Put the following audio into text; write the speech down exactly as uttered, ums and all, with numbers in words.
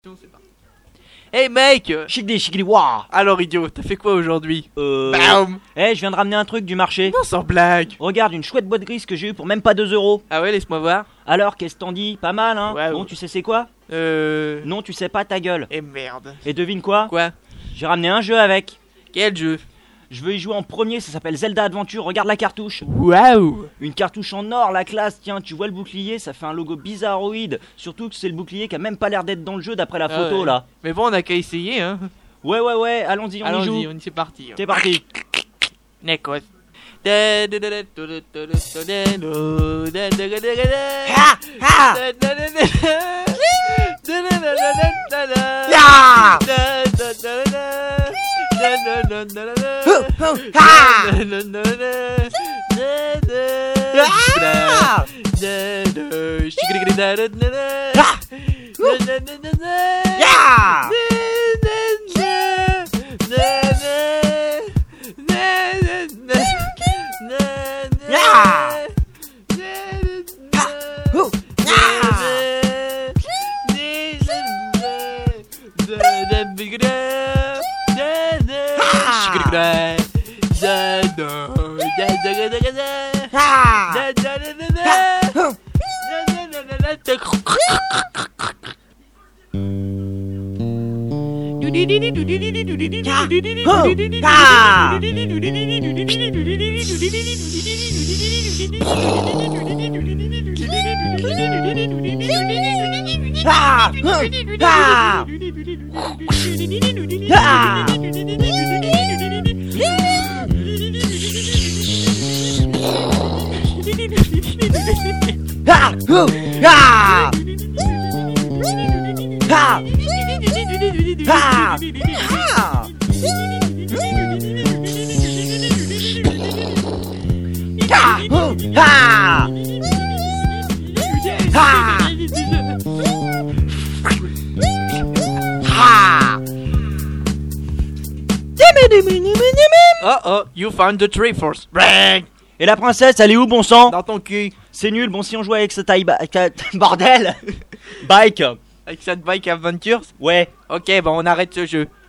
C'est parti. Hey mec! Chigdi, chigdi, waouh! Alors idiot, t'as fait quoi aujourd'hui? Euh... Bam! Eh, hey, je viens de ramener un truc du marché. Non, sans blague! Regarde, une chouette boîte grise que j'ai eu pour même pas deux euros. Ah ouais, laisse-moi voir. Alors, qu'est-ce que t'en dis? Pas mal, hein? Ouais, Bon, ouais. tu sais c'est quoi? Euh... Non, tu sais pas, ta gueule. Eh merde. Et devine quoi? Quoi? J'ai ramené un jeu avec. Quel jeu? Je veux y jouer en premier, ça s'appelle Zelda Adventure, regarde la cartouche. Waouh! Une cartouche en or, la classe, tiens, tu vois le bouclier, ça fait un logo bizarroïde. Surtout que c'est le bouclier qui a même pas l'air d'être dans le jeu d'après la Ah photo ouais. là. Mais bon, on a qu'à essayer, hein. Ouais, ouais, ouais, allons-y, on y joue. Allons-y, on y c'est parti. C'est parti. Nekos. Ha, ha. Oh oh, you found the tree force. Bang! Et la princesse, elle est où, bon sang? Dans ton cul. C'est nul, bon si on jouait avec ce taille ba- bordel. Bike. Avec cette bike adventures. Ouais. Ok, bon, on arrête ce jeu.